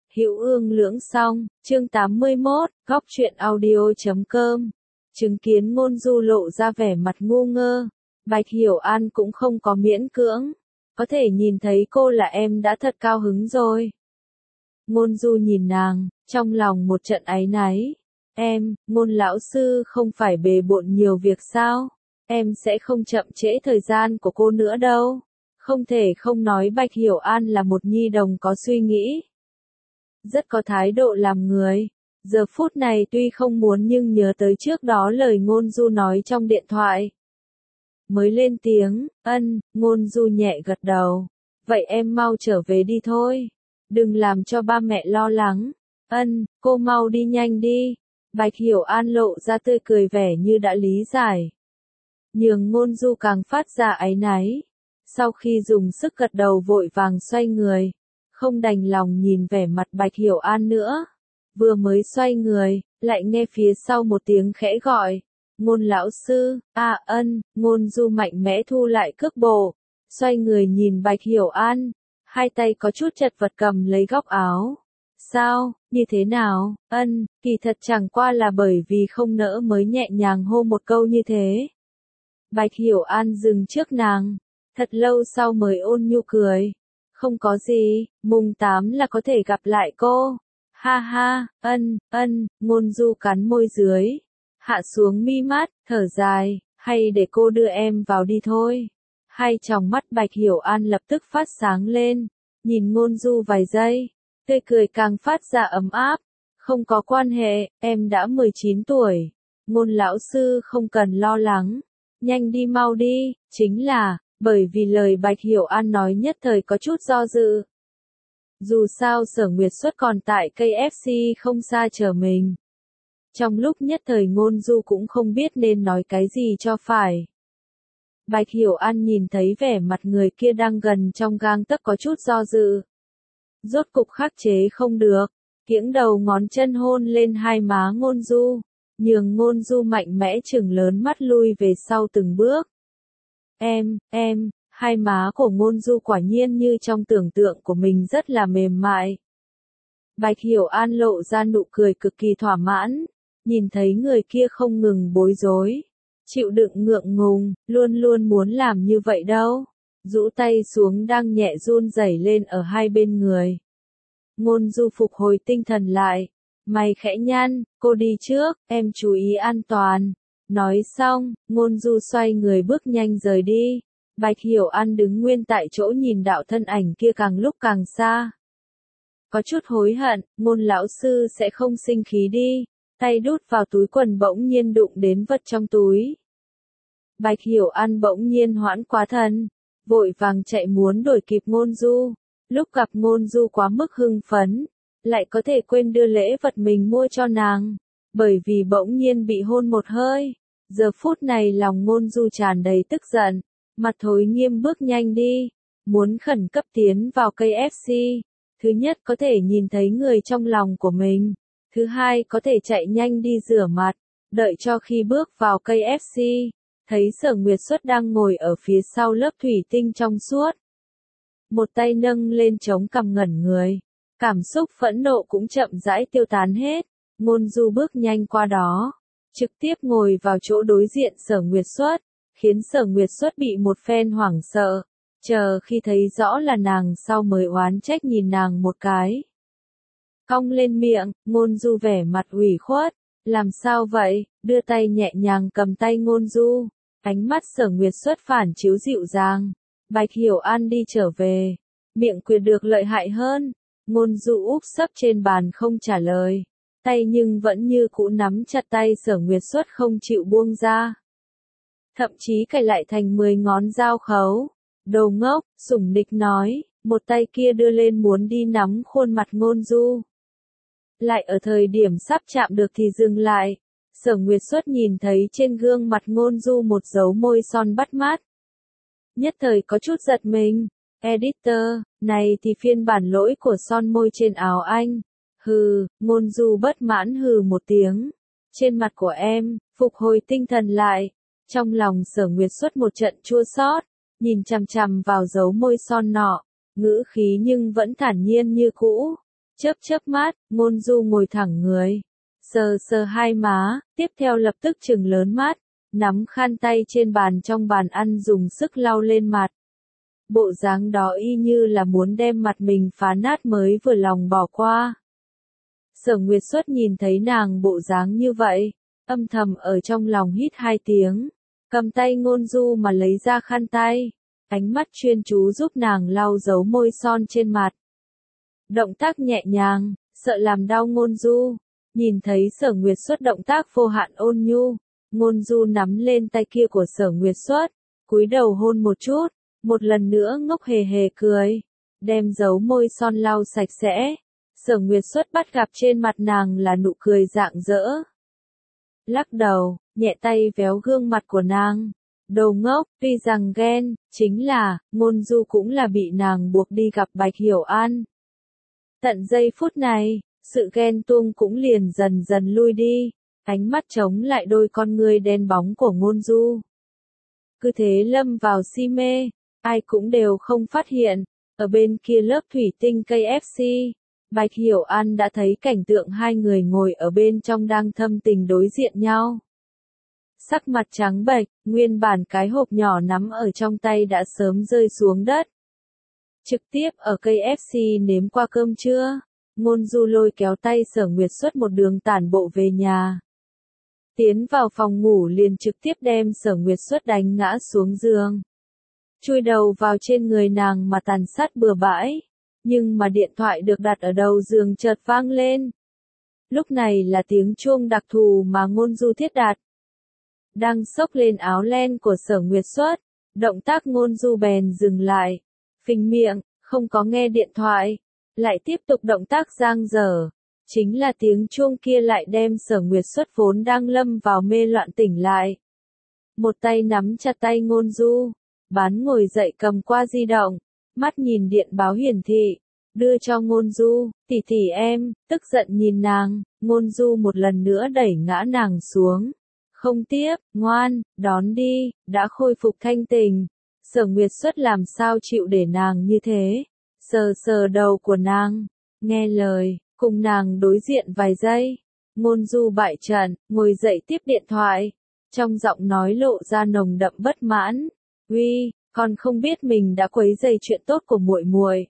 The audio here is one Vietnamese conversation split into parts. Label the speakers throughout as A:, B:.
A: Hữu Ương Lưỡng Song, chương 81, góc truyện audio.com. Chứng kiến Ngôn Du lộ ra vẻ mặt ngu ngơ, Bạch Hiểu An cũng không có miễn cưỡng. Có thể nhìn thấy cô là em đã thật cao hứng rồi. Ngôn Du nhìn nàng, trong lòng một trận áy náy. Em, Ngôn lão sư không phải bề bộn nhiều việc sao? Em sẽ không chậm trễ thời gian của cô nữa đâu. Không thể không nói Bạch Hiểu An là một nhi đồng có suy nghĩ. Rất có thái độ làm người. Giờ phút này tuy không muốn nhưng nhớ tới trước đó lời Ngôn Du nói trong điện thoại. Mới lên tiếng, Ngôn Du nhẹ gật đầu. Vậy em mau trở về đi thôi. Đừng làm cho ba mẹ lo lắng. Cô mau đi nhanh đi. Bạch Hiểu An lộ ra tươi cười vẻ như đã lý giải. Nhường Ngôn Du càng phát ra áy náy. Sau khi dùng sức gật đầu vội vàng xoay người. Không đành lòng nhìn vẻ mặt Bạch Hiểu An nữa. Vừa mới xoay người, lại nghe phía sau một tiếng khẽ gọi. Ngôn lão sư, Ngôn Du mạnh mẽ thu lại cước bộ. Xoay người nhìn Bạch Hiểu An. Hai tay có chút chật vật cầm lấy góc áo. Sao, như thế nào, kỳ thật chẳng qua là bởi vì không nỡ mới nhẹ nhàng hô một câu như thế. Bạch Hiểu An dừng trước nàng. Thật lâu sau mới ôn nhu cười. Không có gì, mùng 8 là có thể gặp lại cô. Ha ha, Ngôn Du cắn môi dưới. Hạ xuống mi mắt, thở dài, hay để cô đưa em vào đi thôi. Hai tròng mắt Bạch Hiểu An lập tức phát sáng lên. Nhìn Ngôn Du vài giây, tươi cười càng phát ra ấm áp. Không có quan hệ, em đã 19 tuổi. Ngôn lão sư không cần lo lắng. Nhanh đi mau đi, chính là... Bởi vì lời Bạch Hiểu An nói nhất thời có chút do dự. Dù sao Sở Nguyệt Xuất còn tại KFC không xa chờ mình. Trong lúc nhất thời Ngôn Du cũng không biết nên nói cái gì cho phải. Bạch Hiểu An nhìn thấy vẻ mặt người kia đang gần trong gang tấc có chút do dự. Rốt cục khắc chế không được, kiễng đầu ngón chân hôn lên hai má Ngôn Du, nhường Ngôn Du mạnh mẽ chừng lớn mắt lui về sau từng bước. Hai má của Ngôn Du quả nhiên như trong tưởng tượng của mình rất là mềm mại. Bạch Hiểu An lộ ra nụ cười cực kỳ thỏa mãn, nhìn thấy người kia không ngừng bối rối, chịu đựng ngượng ngùng, luôn luôn muốn làm như vậy đâu. Rũ tay xuống đang nhẹ run rẩy lên ở hai bên người. Ngôn Du phục hồi tinh thần lại, mày khẽ nhăn, cô đi trước, em chú ý an toàn. Nói xong, Ngôn Du xoay người bước nhanh rời đi. Bạch Hiểu An đứng nguyên tại chỗ nhìn đạo thân ảnh kia càng lúc càng xa. Có chút hối hận, Ngôn lão sư sẽ không sinh khí đi. Tay đút vào túi quần bỗng nhiên đụng đến vật trong túi. Bạch Hiểu An bỗng nhiên hoãn quá thần, vội vàng chạy muốn đuổi kịp Ngôn Du. Lúc gặp Ngôn Du quá mức hưng phấn, lại có thể quên đưa lễ vật mình mua cho nàng. Bởi vì bỗng nhiên bị hôn một hơi. Giờ phút này lòng Ngôn Du tràn đầy tức giận, mặt thối nghiêm bước nhanh đi, muốn khẩn cấp tiến vào KFC. Thứ nhất có thể nhìn thấy người trong lòng của mình, thứ hai có thể chạy nhanh đi rửa mặt, đợi cho khi bước vào KFC, thấy Sở Nguyệt Xuất đang ngồi ở phía sau lớp thủy tinh trong suốt. Một tay nâng lên chống cằm ngẩn người, cảm xúc phẫn nộ cũng chậm rãi tiêu tán hết. Ngôn Du bước nhanh qua đó, trực tiếp ngồi vào chỗ đối diện Sở Nguyệt Xuất, khiến Sở Nguyệt Xuất bị một phen hoảng sợ, chờ khi thấy rõ là nàng sau mới oán trách nhìn nàng một cái. Cong lên miệng, Ngôn Du vẻ mặt ủy khuất, làm sao vậy, đưa tay nhẹ nhàng cầm tay Ngôn Du, ánh mắt Sở Nguyệt Xuất phản chiếu dịu dàng. Bạch Hiểu An đi trở về, miệng quyệt được lợi hại hơn. Ngôn Du úp sấp trên bàn không trả lời, tay nhưng vẫn như cũ nắm chặt tay Sở Nguyệt Xuất không chịu buông ra. Thậm chí cài lại thành 10 ngón dao khấu. Đồ ngốc, sủng nịch nói, một tay kia đưa lên muốn đi nắm khuôn mặt Ngôn Du. Lại ở thời điểm sắp chạm được thì dừng lại. Sở Nguyệt Xuất nhìn thấy trên gương mặt Ngôn Du một dấu môi son bắt mắt. Nhất thời có chút giật mình. Editor, này thì phiên bản lỗi của son môi trên áo anh. Hừ, Ngôn Du bất mãn hừ một tiếng. Trên mặt của em, phục hồi tinh thần lại. Trong lòng Sở Nguyệt Xuất một trận chua xót, nhìn chằm chằm vào dấu môi son nọ, ngữ khí nhưng vẫn thản nhiên như cũ. Chớp chớp mắt, Ngôn Du ngồi thẳng người, sờ sờ hai má, tiếp theo lập tức trừng lớn mắt, nắm khăn tay trên bàn trong bàn ăn dùng sức lau lên mặt. Bộ dáng đó y như là muốn đem mặt mình phá nát mới vừa lòng bỏ qua. Sở Nguyệt Xuất nhìn thấy nàng bộ dáng như vậy, âm thầm ở trong lòng hít hai tiếng, cầm tay Ngôn Du mà lấy ra khăn tay, ánh mắt chuyên chú giúp nàng lau dấu môi son trên mặt. Động tác nhẹ nhàng, sợ làm đau Ngôn Du, nhìn thấy Sở Nguyệt Xuất động tác vô hạn ôn nhu, Ngôn Du nắm lên tay kia của Sở Nguyệt Xuất, cúi đầu hôn một chút, một lần nữa ngốc hề hề cười, đem dấu môi son lau sạch sẽ. Sở Nguyệt Xuất bắt gặp trên mặt nàng là nụ cười rạng rỡ. Lắc đầu, nhẹ tay véo gương mặt của nàng. Đồ ngốc, tuy rằng ghen, chính là, Ngôn Du cũng là bị nàng buộc đi gặp Bạch Hiểu An. Tận giây phút này, sự ghen tuông cũng liền dần dần lui đi, ánh mắt chống lại đôi con ngươi đen bóng của Ngôn Du. Cứ thế lâm vào si mê, ai cũng đều không phát hiện, ở bên kia lớp thủy tinh KFC. Bạch Hiểu An đã thấy cảnh tượng hai người ngồi ở bên trong đang thâm tình đối diện nhau. Sắc mặt trắng bệch, nguyên bản cái hộp nhỏ nắm ở trong tay đã sớm rơi xuống đất. Trực tiếp ở KFC nếm qua cơm trưa, Ngôn Du lôi kéo tay Sở Nguyệt Xuất một đường tản bộ về nhà. Tiến vào phòng ngủ liền trực tiếp đem Sở Nguyệt Xuất đánh ngã xuống giường. Chui đầu vào trên người nàng mà tàn sát bừa bãi. Nhưng mà điện thoại được đặt ở đầu giường chợt vang lên. Lúc này là tiếng chuông đặc thù mà Ngôn Du thiết đặt. Đang xốc lên áo len của Sở Nguyệt Xuất, động tác Ngôn Du bèn dừng lại, phình miệng, không có nghe điện thoại, lại tiếp tục động tác giang dở. Chính là tiếng chuông kia lại đem Sở Nguyệt Xuất vốn đang lâm vào mê loạn tỉnh lại. Một tay nắm chặt tay Ngôn Du, bán ngồi dậy cầm qua di động. Mắt nhìn điện báo hiển thị, đưa cho Ngôn Du, tỷ tỷ em, tức giận nhìn nàng, Ngôn Du một lần nữa đẩy ngã nàng xuống. Không tiếp, ngoan, đón đi, đã khôi phục thanh tình. Sở Nguyệt Xuất làm sao chịu để nàng như thế, sờ sờ đầu của nàng, nghe lời, cùng nàng đối diện vài giây. Ngôn Du bại trận, ngồi dậy tiếp điện thoại, trong giọng nói lộ ra nồng đậm bất mãn. Uy, còn không biết mình đã quấy rầy chuyện tốt của muội muội.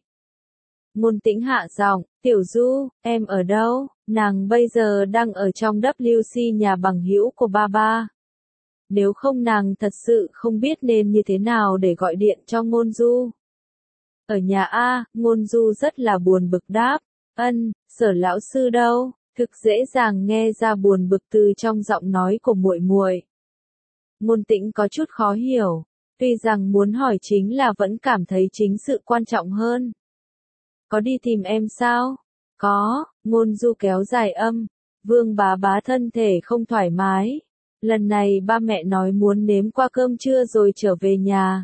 A: Ngôn Tĩnh hạ giọng, "Tiểu Du, em ở đâu?" Nàng bây giờ đang ở trong WC nhà bằng hữu của ba ba. Nếu không nàng thật sự không biết nên như thế nào để gọi điện cho Ngôn Du. Ở nhà a, Ngôn Du rất là buồn bực đáp. Ân, Sở lão sư đâu? Thực dễ dàng nghe ra buồn bực từ trong giọng nói của muội muội. Ngôn Tĩnh có chút khó hiểu. Tuy rằng muốn hỏi chính là vẫn cảm thấy chính sự quan trọng hơn. Có đi tìm em sao? Có, Ngôn Du kéo dài âm. Vương bá bá thân thể không thoải mái. Lần này ba mẹ nói muốn nếm qua cơm trưa rồi trở về nhà.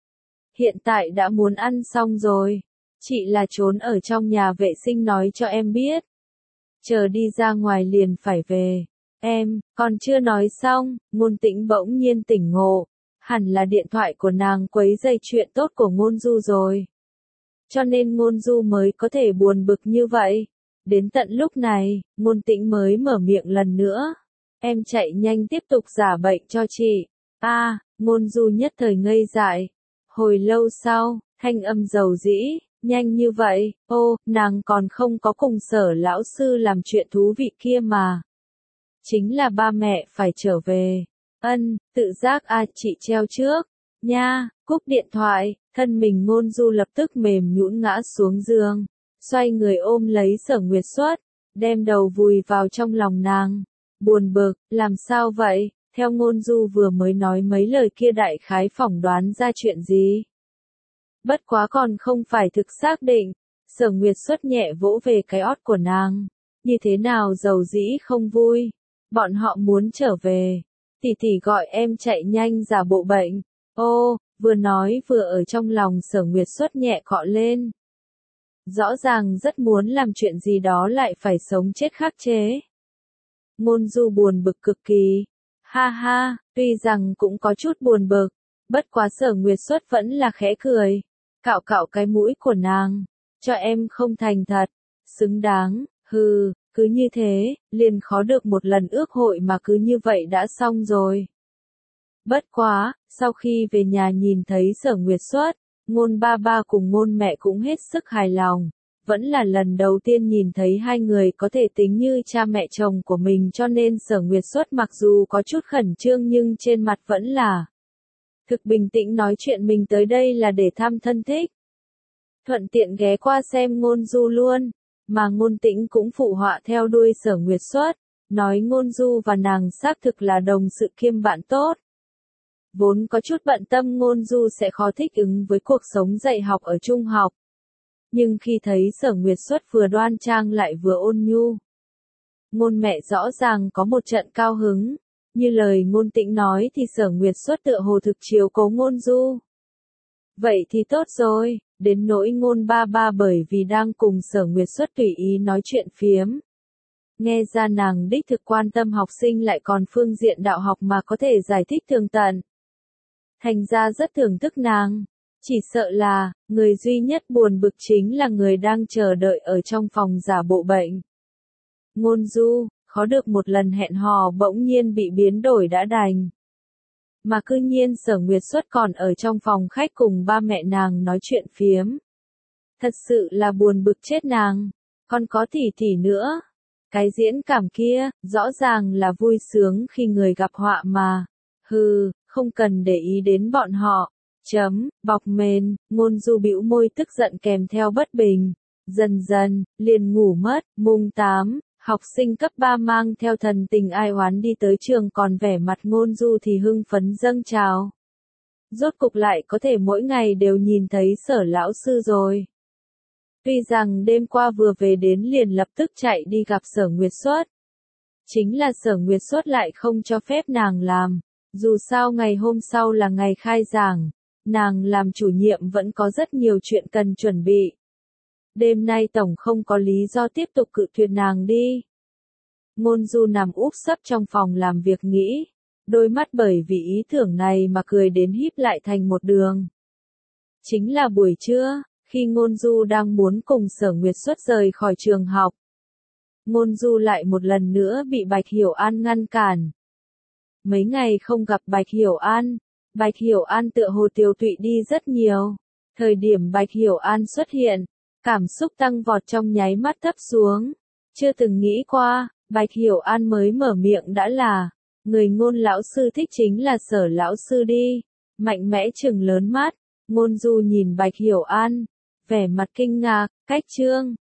A: Hiện tại đã muốn ăn xong rồi. Chị là trốn ở trong nhà vệ sinh nói cho em biết. Chờ đi ra ngoài liền phải về. Em, còn chưa nói xong, Ngôn Tĩnh bỗng nhiên tỉnh ngộ. Hẳn là điện thoại của nàng quấy rầy chuyện tốt của Ngôn Du rồi. Cho nên Ngôn Du mới có thể buồn bực như vậy. Đến tận lúc này, Ngôn Tĩnh mới mở miệng lần nữa. Em chạy nhanh tiếp tục giả bệnh cho chị. Ngôn Du nhất thời ngây dại. Hồi lâu sau, thanh âm dầu dĩ, nhanh như vậy, nàng còn không có cùng Sở lão sư làm chuyện thú vị kia mà. Chính là ba mẹ phải trở về. Tự giác chị treo trước. Nha, cúp điện thoại, thân mình Ngôn Du lập tức mềm nhũn ngã xuống giường. Xoay người ôm lấy Sở Nguyệt Xuất, đem đầu vùi vào trong lòng nàng. Buồn bực, làm sao vậy? Theo Ngôn Du vừa mới nói mấy lời kia đại khái phỏng đoán ra chuyện gì. Bất quá còn không phải thực xác định. Sở Nguyệt Xuất nhẹ vỗ về cái ót của nàng. Như thế nào dầu dĩ không vui. Bọn họ muốn trở về. Tỷ tỷ gọi em chạy nhanh giả bộ bệnh. Vừa nói vừa ở trong lòng Sở Nguyệt Xuất nhẹ cọ lên. Rõ ràng rất muốn làm chuyện gì đó lại phải sống chết khắc chế. Ngôn Du buồn bực cực kỳ. Ha ha, tuy rằng cũng có chút buồn bực, bất quá Sở Nguyệt Xuất vẫn là khẽ cười. Cạo cạo cái mũi của nàng. Cho em không thành thật. xứng đáng, hừ, cứ như thế, liền khó được một lần ước hội mà cứ như vậy đã xong rồi. Bất quá, sau khi về nhà nhìn thấy Sở Nguyệt Xuất, Ngôn ba ba cùng Ngôn mẹ cũng hết sức hài lòng. Vẫn là lần đầu tiên nhìn thấy hai người có thể tính như cha mẹ chồng của mình, cho nên Sở Nguyệt Xuất mặc dù có chút khẩn trương nhưng trên mặt vẫn là thực bình tĩnh, nói chuyện mình tới đây là để thăm thân thích. Thuận tiện ghé qua xem Ngôn Du luôn, mà Ngôn Tĩnh cũng phụ họa theo đuôi Sở Nguyệt Xuất, nói Ngôn Du và nàng xác thực là đồng sự kiêm bạn tốt. Vốn có chút bận tâm Ngôn Du sẽ khó thích ứng với cuộc sống dạy học ở trung học. Nhưng khi thấy Sở Nguyệt Xuất vừa đoan trang lại vừa ôn nhu, Ngôn mẹ rõ ràng có một trận cao hứng. Như lời Ngôn Tĩnh nói thì Sở Nguyệt Xuất tựa hồ thực chiếu cố Ngôn Du. Vậy thì tốt rồi, đến nỗi Ngôn ba ba bởi vì đang cùng Sở Nguyệt Xuất tùy ý nói chuyện phiếm. Nghe ra nàng đích thực quan tâm học sinh, lại còn phương diện đạo học mà có thể giải thích tường tận. Thành ra rất thưởng thức nàng. Chỉ sợ là, người duy nhất buồn bực chính là người đang chờ đợi ở trong phòng giả bộ bệnh. Ngôn Du, khó được một lần hẹn hò bỗng nhiên bị biến đổi đã đành. Mà cư nhiên Sở Nguyệt Xuất còn ở trong phòng khách cùng ba mẹ nàng nói chuyện phiếm. Thật sự là buồn bực chết nàng. Còn có tỷ nữa. Cái diễn cảm kia, rõ ràng là vui sướng khi người gặp họa mà. Hừ, không cần để ý đến bọn họ. Bọc mền, Ngôn Du bĩu môi tức giận kèm theo bất bình. Dần dần, liền ngủ mất. Mùng 8, học sinh cấp 3 mang theo thần tình ai oán đi tới trường, còn vẻ mặt Ngôn Du thì hưng phấn dâng trào. Rốt cục lại có thể mỗi ngày đều nhìn thấy Sở lão sư rồi. Tuy rằng đêm qua vừa về đến liền lập tức chạy đi gặp Sở Nguyệt Xuất. Chính là Sở Nguyệt Xuất lại không cho phép nàng làm. Dù sao ngày hôm sau là ngày khai giảng, nàng làm chủ nhiệm vẫn có rất nhiều chuyện cần chuẩn bị. Đêm nay tổng không có lý do tiếp tục cự tuyệt nàng đi. Ngôn Du nằm úp sấp trong phòng làm việc nghĩ, đôi mắt bởi vì ý tưởng này mà cười đến híp lại thành một đường. Chính là buổi trưa, khi Ngôn Du đang muốn cùng Sở Nguyệt Xuất rời khỏi trường học, Ngôn Du lại một lần nữa bị Bạch Hiểu An ngăn cản. Mấy ngày không gặp Bạch Hiểu An, Bạch Hiểu An tựa hồ tiều tụy đi rất nhiều. Thời điểm Bạch Hiểu An xuất hiện, cảm xúc tăng vọt trong nháy mắt thấp xuống. Chưa từng nghĩ qua, Bạch Hiểu An mới mở miệng đã là, người Ngôn lão sư thích chính là Sở lão sư đi. Mạnh mẽ trừng lớn mắt, Ngôn Du nhìn Bạch Hiểu An, vẻ mặt kinh ngạc, cách chương.